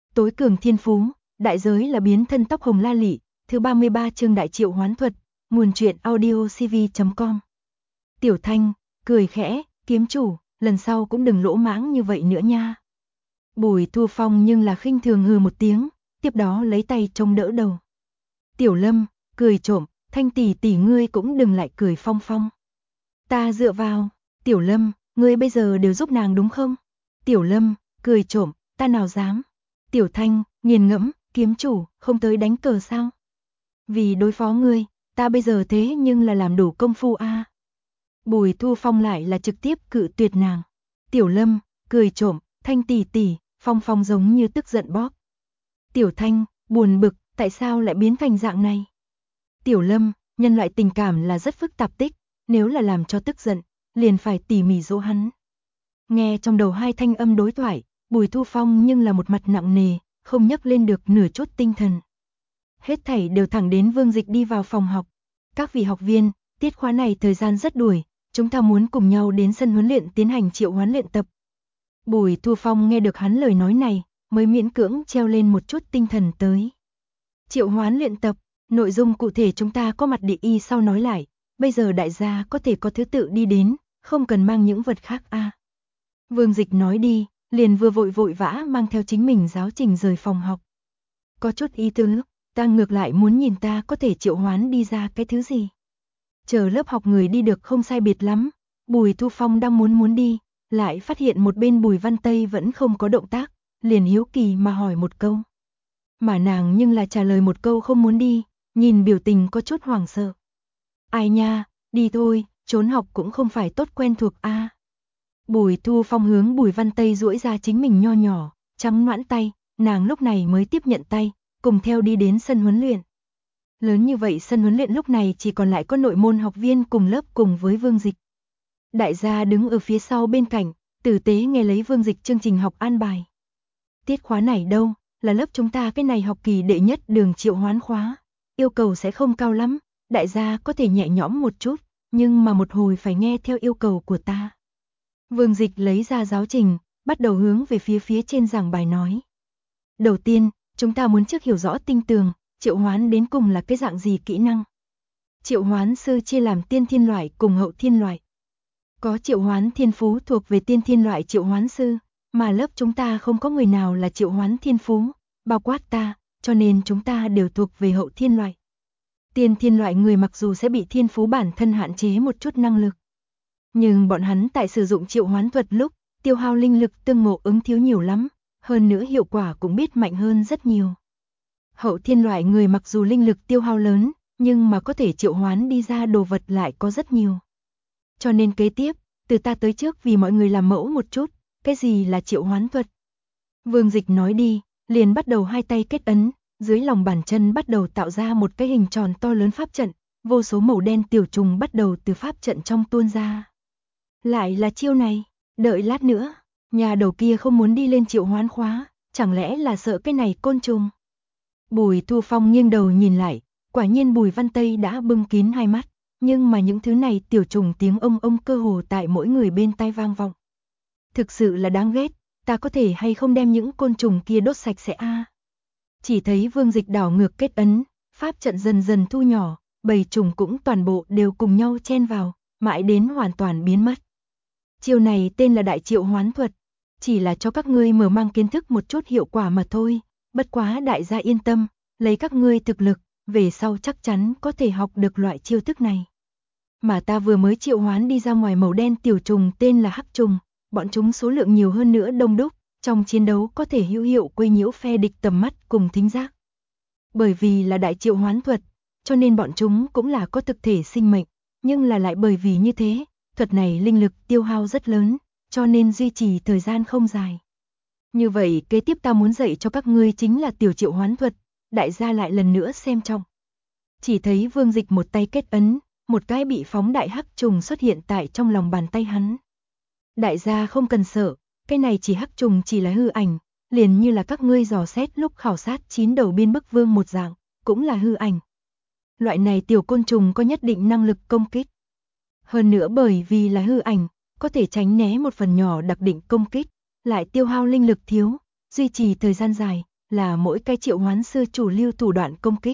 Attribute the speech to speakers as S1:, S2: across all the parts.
S1: Tối cường thiên phú, đại giới là biến thân tóc hồng la lị, thứ 33 chương đại triệu hoán thuật, nguồn truyện audiocv.com. Tiểu Thanh, cười khẽ, kiếm chủ, lần sau cũng đừng lỗ mãng như vậy nữa nha. Bùi Thu Phong nhưng là khinh thường hừ một tiếng, tiếp đó lấy tay chống đỡ đầu. Tiểu Lâm, cười trộm, Thanh tỷ tỷ ngươi cũng đừng lại cười phong phong. Ta dựa vào, Tiểu Lâm, ngươi bây giờ đều giúp nàng đúng không? Tiểu Lâm, cười trộm, ta nào dám. Tiểu Thanh, nghiền ngẫm, kiếm chủ, không tới đánh cờ sao? Vì đối phó ngươi, ta bây giờ thế nhưng là làm đủ công phu a. Bùi Thu Phong lại là trực tiếp cự tuyệt nàng. Tiểu Lâm, cười trộm, Thanh tỷ tỷ, Phong Phong giống như tức giận bóp. Tiểu Thanh, buồn bực, tại sao lại biến thành dạng này? Tiểu Lâm, nhân loại tình cảm là rất phức tạp tích, nếu là làm cho tức giận, liền phải tỉ mỉ dỗ hắn. Nghe trong đầu hai thanh âm đối thoại, Bùi Thu Phong nhưng là một mặt nặng nề, không nhấc lên được nửa chút tinh thần. Hết thảy đều thẳng đến Vương Dịch đi vào phòng học. Các vị học viên, tiết khóa này thời gian rất đuổi, chúng ta muốn cùng nhau đến sân huấn luyện tiến hành triệu hoán luyện tập. Bùi Thu Phong nghe được hắn lời nói này, mới miễn cưỡng treo lên một chút tinh thần tới. Triệu hoán luyện tập, nội dung cụ thể chúng ta có mặt địa y sau nói lại, bây giờ đại gia có thể có thứ tự đi đến, không cần mang những vật khác a. Vương Dịch nói đi, liền vừa vội vã mang theo chính mình giáo trình rời phòng học. Có chút ý tứ, ta ngược lại muốn nhìn ta có thể triệu hoán đi ra cái thứ gì. Chờ lớp học người đi được không sai biệt lắm, Bùi Thu Phong đang muốn đi, lại phát hiện một bên Bùi Văn Tây vẫn không có động tác, liền hiếu kỳ mà hỏi một câu. Mà nàng nhưng là trả lời một câu không muốn đi, nhìn biểu tình có chút hoảng sợ. Ai nha, đi thôi, trốn học cũng không phải tốt quen thuộc a. Bùi Thu Phong hướng Bùi Văn Tây duỗi ra chính mình nho nhỏ, trắng nõn tay, nàng lúc này mới tiếp nhận tay, cùng theo đi đến sân huấn luyện. Lớn như vậy sân huấn luyện lúc này chỉ còn lại có nội môn học viên cùng lớp cùng với Vương Dịch. Đại gia đứng ở phía sau bên cạnh, tử tế nghe lấy Vương Dịch chương trình học an bài. Tiết khóa này đâu, là lớp chúng ta cái này học kỳ đệ nhất đường triệu hoán khóa, yêu cầu sẽ không cao lắm, đại gia có thể nhẹ nhõm một chút, nhưng mà một hồi phải nghe theo yêu cầu của ta. Vương Dịch lấy ra giáo trình, bắt đầu hướng về phía trên giảng bài nói. Đầu tiên, chúng ta muốn trước hiểu rõ tinh tường, triệu hoán đến cùng là cái dạng gì kỹ năng. Triệu hoán sư chia làm tiên thiên loại cùng hậu thiên loại. Có triệu hoán thiên phú thuộc về tiên thiên loại triệu hoán sư, mà lớp chúng ta không có người nào là triệu hoán thiên phú, bao quát ta, cho nên chúng ta đều thuộc về hậu thiên loại. Tiên thiên loại người mặc dù sẽ bị thiên phú bản thân hạn chế một chút năng lực, nhưng bọn hắn tại sử dụng triệu hoán thuật lúc, tiêu hao linh lực tương ngộ ứng thiếu nhiều lắm, hơn nữa hiệu quả cũng biết mạnh hơn rất nhiều. Hậu thiên loại người mặc dù linh lực tiêu hao lớn, nhưng mà có thể triệu hoán đi ra đồ vật lại có rất nhiều. Cho nên kế tiếp, từ ta tới trước vì mọi người làm mẫu một chút, cái gì là triệu hoán thuật. Vương Dịch nói đi, liền bắt đầu hai tay kết ấn, dưới lòng bàn chân bắt đầu tạo ra một cái hình tròn to lớn pháp trận, vô số màu đen tiểu trùng bắt đầu từ pháp trận trong tuôn ra. Lại là chiêu này, đợi lát nữa, nhà đầu kia không muốn đi lên triệu hoán khóa, chẳng lẽ là sợ cái này côn trùng. Bùi Thu Phong nghiêng đầu nhìn lại, quả nhiên Bùi Văn Tây đã bưng kín hai mắt, nhưng mà những thứ này tiểu trùng tiếng ông cơ hồ tại mỗi người bên tai vang vọng. Thực sự là đáng ghét, ta có thể hay không đem những côn trùng kia đốt sạch sẽ a. Chỉ thấy Vương Dịch đảo ngược kết ấn, pháp trận dần dần thu nhỏ, bầy trùng cũng toàn bộ đều cùng nhau chen vào, mãi đến hoàn toàn biến mất. Chiêu này tên là đại triệu hoán thuật, chỉ là cho các ngươi mở mang kiến thức một chút hiệu quả mà thôi, bất quá đại gia yên tâm, lấy các ngươi thực lực, về sau chắc chắn có thể học được loại chiêu thức này. Mà ta vừa mới triệu hoán đi ra ngoài màu đen tiểu trùng tên là hắc trùng, bọn chúng số lượng nhiều hơn nữa đông đúc, trong chiến đấu có thể hữu hiệu quấy nhiễu phe địch tầm mắt cùng thính giác. Bởi vì là đại triệu hoán thuật, cho nên bọn chúng cũng là có thực thể sinh mệnh, nhưng là lại bởi vì như thế, thuật này linh lực tiêu hao rất lớn, cho nên duy trì thời gian không dài. Như vậy kế tiếp ta muốn dạy cho các ngươi chính là tiểu triệu hoán thuật, đại gia lại lần nữa xem trong. Chỉ thấy Vương Dịch một tay kết ấn, một cái bị phóng đại hắc trùng xuất hiện tại trong lòng bàn tay hắn. Đại gia không cần sợ, cái này chỉ hắc trùng chỉ là hư ảnh, liền như là các ngươi dò xét lúc khảo sát 9 đầu biên bức vương một dạng, cũng là hư ảnh. Loại này tiểu côn trùng có nhất định năng lực công kích. Hơn nữa bởi vì là hư ảnh, có thể tránh né một phần nhỏ đặc định công kích, lại tiêu hao linh lực thiếu, duy trì thời gian dài, là mỗi cái triệu hoán sư chủ lưu thủ đoạn công kích.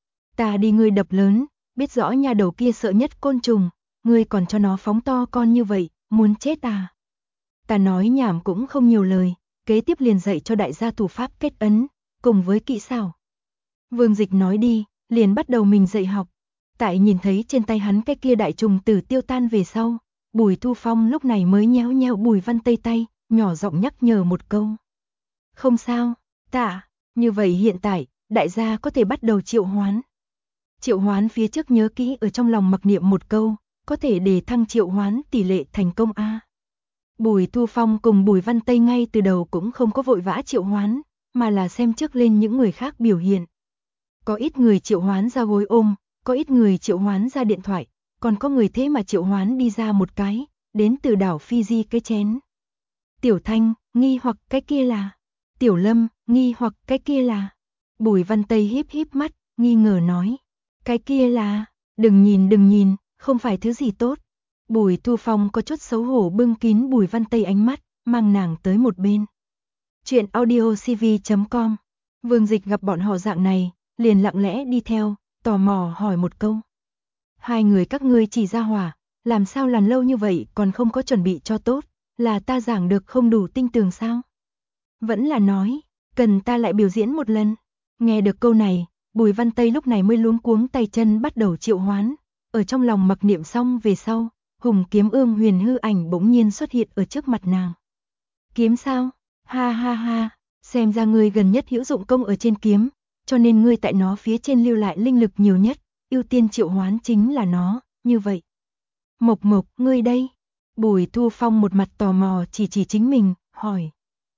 S1: Ta đi ngươi đập lớn, biết rõ nhà đầu kia sợ nhất côn trùng, ngươi còn cho nó phóng to con như vậy, muốn chết à? Ta nói nhảm cũng không nhiều lời, kế tiếp liền dạy cho đại gia thủ pháp kết ấn, cùng với kỹ xảo. Vương Dịch nói đi, liền bắt đầu mình dạy học. Tại nhìn thấy trên tay hắn cái kia đại trùng tử tiêu tan về sau, Bùi Thu Phong lúc này mới nhéo nhéo Bùi Văn Tây tay, nhỏ giọng nhắc nhở một câu. Không sao, tạ, như vậy hiện tại, đại gia có thể bắt đầu triệu hoán. Triệu hoán phía trước nhớ kỹ ở trong lòng mặc niệm một câu, có thể để thăng triệu hoán tỷ lệ thành công A. Bùi Thu Phong cùng Bùi Văn Tây ngay từ đầu cũng không có vội vã triệu hoán, mà là xem trước lên những người khác biểu hiện. Có ít người triệu hoán ra gối ôm, có ít người triệu hoán ra điện thoại, còn có người thế mà triệu hoán đi ra một cái, đến từ đảo Fiji cái chén. Tiểu Thanh, nghi hoặc cái kia là. Tiểu Lâm, nghi hoặc cái kia là. Bùi Văn Tây híp híp mắt, nghi ngờ nói. Cái kia là, đừng nhìn, không phải thứ gì tốt. Bùi Thu Phong có chút xấu hổ bưng kín Bùi Văn Tây ánh mắt, mang nàng tới một bên. Chuyện audiocv.com. Vương Dịch gặp bọn họ dạng này, liền lặng lẽ đi theo, tò mò hỏi một câu. Hai người các ngươi chỉ ra hỏa, làm sao làm lâu như vậy còn không có chuẩn bị cho tốt, là ta giảng được không đủ tinh tường sao? Vẫn là nói, cần ta lại biểu diễn một lần. Nghe được câu này, Bùi Văn Tây lúc này mới luống cuống tay chân bắt đầu triệu hoán, ở trong lòng mặc niệm xong về sau, Hùng Kiếm Ương huyền hư ảnh bỗng nhiên xuất hiện ở trước mặt nàng. Kiếm sao? Ha ha ha, xem ra ngươi gần nhất hữu dụng công ở trên kiếm, cho nên ngươi tại nó phía trên lưu lại linh lực nhiều nhất, ưu tiên triệu hoán chính là nó, như vậy. Mộc Mộc, ngươi đây? Bùi Thu Phong một mặt tò mò chỉ chính mình, hỏi.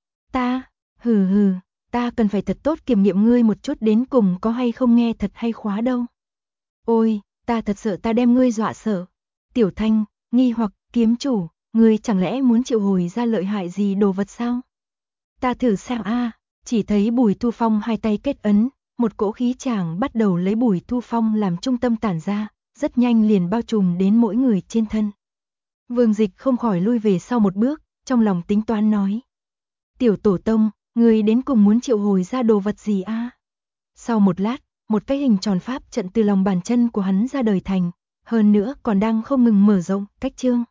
S1: Ta, hừ, ta cần phải thật tốt kiểm nghiệm ngươi một chút đến cùng có hay không nghe thật hay khóa đâu. Ôi, ta thật sợ ta đem ngươi dọa sợ. Tiểu Thanh, nghi hoặc, kiếm chủ, ngươi chẳng lẽ muốn triệu hồi ra lợi hại gì đồ vật sao? Ta thử xem a. Chỉ thấy Bùi Thu Phong hai tay kết ấn, một cỗ khí chàng bắt đầu lấy Bùi Thu Phong làm trung tâm tản ra, rất nhanh liền bao trùm đến mỗi người trên thân. Vương Dịch không khỏi lui về sau một bước, trong lòng tính toán nói. Tiểu tổ tông, người đến cùng muốn triệu hồi ra đồ vật gì a? Sau một lát, một cái hình tròn pháp trận từ lòng bàn chân của hắn ra đời thành, hơn nữa còn đang không ngừng mở rộng, cách trương.